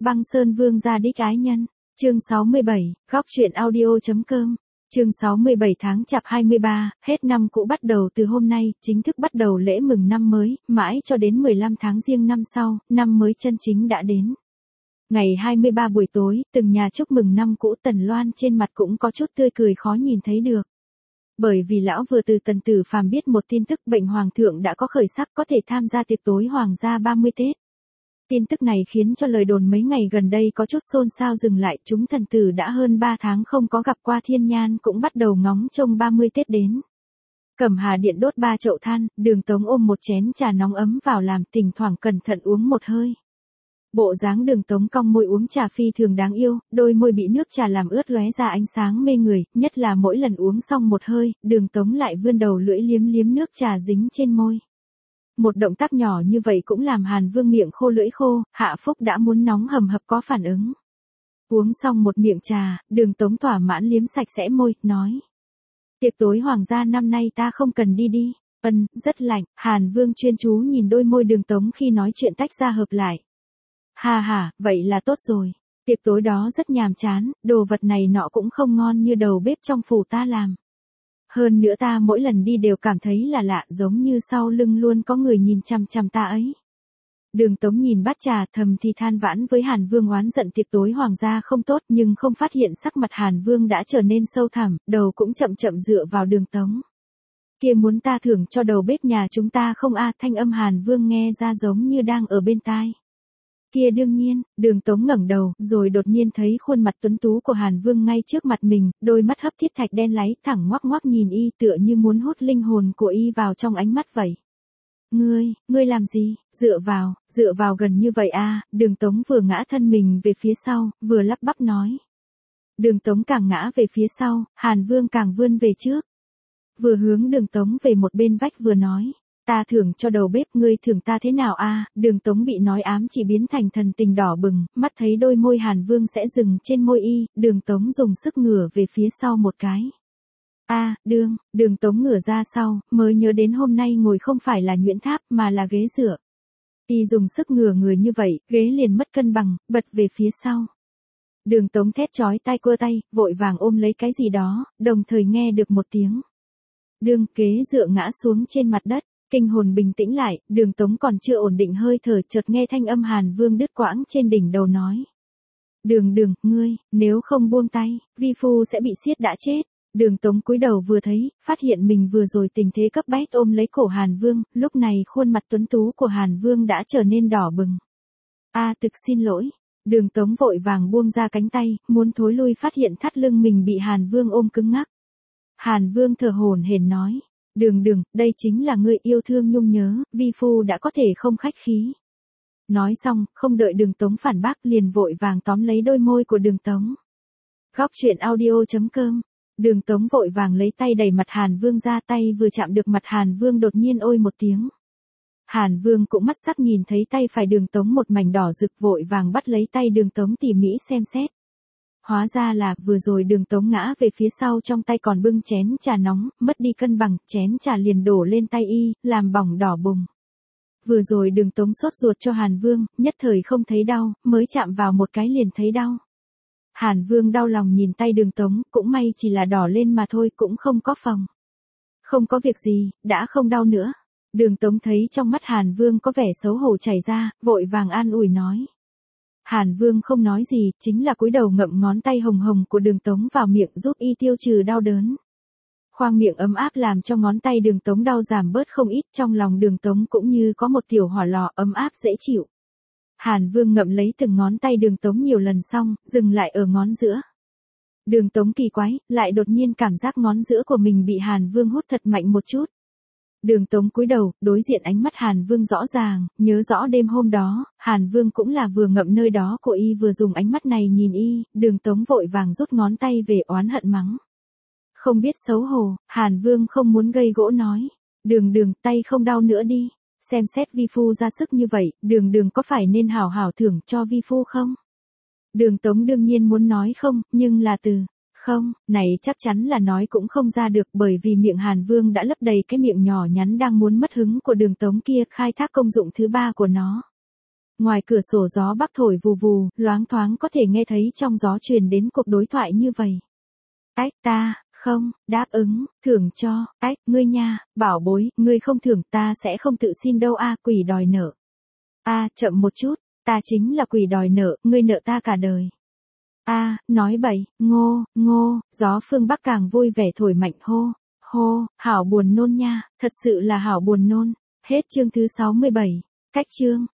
Băng Sơn Vương gia đích ái nhân. Chương 67, góc truyện audio.com. Chương 67 tháng Chạp 23, hết năm cũ bắt đầu từ hôm nay, chính thức bắt đầu lễ mừng năm mới, mãi cho đến 15 tháng Giêng năm sau, năm mới chân chính đã đến. Ngày 23 buổi tối, từng nhà chúc mừng năm cũ, Tần Loan trên mặt cũng có chút tươi cười khó nhìn thấy được. Bởi vì lão vừa từ Tần Tử Phàm biết một tin tức bệnh hoàng thượng đã có khởi sắc, có thể tham gia tiệc tối hoàng gia 30 Tết. Tin tức này khiến cho lời đồn mấy ngày gần đây có chút xôn xao dừng lại, chúng thần tử đã hơn 3 tháng không có gặp qua thiên nhan cũng bắt đầu ngóng trông 30 Tết đến. Cẩm Hà điện đốt 3 chậu than, Đường Tống ôm một chén trà nóng ấm vào làm, thỉnh thoảng cẩn thận uống một hơi. Bộ dáng Đường Tống cong môi uống trà phi thường đáng yêu, đôi môi bị nước trà làm ướt lóe ra ánh sáng mê người, nhất là mỗi lần uống xong một hơi, Đường Tống lại vươn đầu lưỡi liếm liếm nước trà dính trên môi. Một động tác nhỏ như vậy cũng làm Hàn Vương miệng khô lưỡi khô, Hạ Phúc đã muốn nóng hầm hập có phản ứng. Uống xong một miệng trà, Đường Tống thỏa mãn liếm sạch sẽ môi, nói. Tiệc tối hoàng gia năm nay ta không cần đi. Rất lạnh, Hàn Vương chuyên chú nhìn đôi môi Đường Tống khi nói chuyện tách ra hợp lại. Ha, vậy là tốt rồi. Tiệc tối đó rất nhàm chán, đồ vật này nọ cũng không ngon như đầu bếp trong phủ ta làm. Hơn nữa ta mỗi lần đi đều cảm thấy là lạ, giống như sau lưng luôn có người nhìn chằm chằm ta ấy. Đường Tống nhìn bát trà thầm thì than vãn với Hàn Vương oán giận tiệc tối hoàng gia không tốt, nhưng không phát hiện sắc mặt Hàn Vương đã trở nên sâu thẳm, đầu cũng chậm chậm dựa vào Đường Tống. Kia muốn ta thưởng cho đầu bếp nhà chúng ta không a? Thanh âm Hàn Vương nghe ra giống như đang ở bên tai. Kia đương nhiên, Đường Tống ngẩng đầu, rồi đột nhiên thấy khuôn mặt tuấn tú của Hàn Vương ngay trước mặt mình, đôi mắt hấp thiết thạch đen láy thẳng ngoắc ngoắc nhìn y tựa như muốn hút linh hồn của y vào trong ánh mắt vậy. Ngươi làm gì? Dựa vào gần như vậy a? Đường Tống vừa ngã thân mình về phía sau, vừa lắp bắp nói. Đường Tống càng ngã về phía sau, Hàn Vương càng vươn về trước. Vừa hướng Đường Tống về một bên vách vừa nói. Ta thưởng cho đầu bếp, ngươi thưởng ta thế nào a? Đường Tống bị nói ám chỉ biến thành thần tình đỏ bừng, mắt thấy đôi môi Hàn Vương sẽ dừng trên môi y, Đường Tống dùng sức ngửa về phía sau một cái. Đường Tống ngửa ra sau, mới nhớ đến hôm nay ngồi không phải là nhuyễn tháp mà là ghế dựa. Y dùng sức ngửa người như vậy, ghế liền mất cân bằng, bật về phía sau. Đường Tống thét chói tai cua tay, vội vàng ôm lấy cái gì đó, đồng thời nghe được một tiếng. Ghế dựa ngã xuống trên mặt đất. Kinh hồn bình tĩnh lại, Đường Tống còn chưa ổn định hơi thở, chợt nghe thanh âm Hàn Vương đứt quãng trên đỉnh đầu nói. Đường, ngươi, nếu không buông tay, vi phu sẽ bị siết đã chết. Đường Tống cúi đầu vừa thấy, phát hiện mình vừa rồi tình thế cấp bách ôm lấy cổ Hàn Vương, lúc này khuôn mặt tuấn tú của Hàn Vương đã trở nên đỏ bừng. Thực xin lỗi. Đường Tống vội vàng buông ra cánh tay, muốn thối lui phát hiện thắt lưng mình bị Hàn Vương ôm cứng ngắc. Hàn Vương thở hổn hển nói. Đường, đây chính là ngươi yêu thương nhung nhớ, vi phu đã có thể không khách khí. Nói xong, không đợi Đường Tống phản bác liền vội vàng tóm lấy đôi môi của Đường Tống. Góc truyện audio.com. Đường Tống vội vàng lấy tay đẩy mặt Hàn Vương ra, tay vừa chạm được mặt Hàn Vương đột nhiên ôi một tiếng. Hàn Vương cũng mắt sắc nhìn thấy tay phải Đường Tống một mảnh đỏ rực, vội vàng bắt lấy tay Đường Tống tỉ mỉ xem xét. Hóa ra là, vừa rồi Đường Tống ngã về phía sau trong tay còn bưng chén trà nóng, mất đi cân bằng, chén trà liền đổ lên tay y, làm bỏng đỏ bùng. Vừa rồi Đường Tống sốt ruột cho Hàn Vương, nhất thời không thấy đau, mới chạm vào một cái liền thấy đau. Hàn Vương đau lòng nhìn tay Đường Tống, cũng may chỉ là đỏ lên mà thôi, cũng không có phồng. Không có việc gì, đã không đau nữa. Đường Tống thấy trong mắt Hàn Vương có vẻ xấu hổ chảy ra, vội vàng an ủi nói. Hàn Vương không nói gì, chính là cúi đầu ngậm ngón tay hồng hồng của Đường Tống vào miệng giúp y tiêu trừ đau đớn. Khoang miệng ấm áp làm cho ngón tay Đường Tống đau giảm bớt không ít, trong lòng Đường Tống cũng như có một tiểu hỏa lò ấm áp dễ chịu. Hàn Vương ngậm lấy từng ngón tay Đường Tống nhiều lần xong, dừng lại ở ngón giữa. Đường Tống kỳ quái, lại đột nhiên cảm giác ngón giữa của mình bị Hàn Vương hút thật mạnh một chút. Đường Tống cúi đầu, đối diện ánh mắt Hàn Vương rõ ràng, nhớ rõ đêm hôm đó, Hàn Vương cũng là vừa ngậm nơi đó của y vừa dùng ánh mắt này nhìn y, Đường Tống vội vàng rút ngón tay về oán hận mắng. Không biết xấu hổ, Hàn Vương không muốn gây gỗ nói. Đường, tay không đau nữa đi, xem xét vi phu ra sức như vậy, Đường có phải nên hảo hảo thưởng cho vi phu không? Đường Tống đương nhiên muốn nói không, nhưng là từ không, này chắc chắn là nói cũng không ra được, bởi vì miệng Hàn Vương đã lấp đầy cái miệng nhỏ nhắn đang muốn mất hứng của Đường Tống kia, khai thác công dụng thứ ba của nó. ngoài cửa sổ gió bắc thổi vù vù, loáng thoáng có thể nghe thấy trong gió truyền đến cuộc đối thoại như vậy. Ách ta, không, đáp ứng, thưởng cho, ách, ngươi nha, bảo bối, ngươi không thưởng ta sẽ không tự xin đâu a, quỷ đòi nợ. A, chậm một chút, ta chính là quỷ đòi nợ, ngươi nợ ta cả đời. A, nói bậy, ngô, ngô, gió phương Bắc càng vui vẻ thổi mạnh hô, hô, hảo buồn nôn nha, thật sự là hảo buồn nôn. Hết chương thứ 67. Cách chương.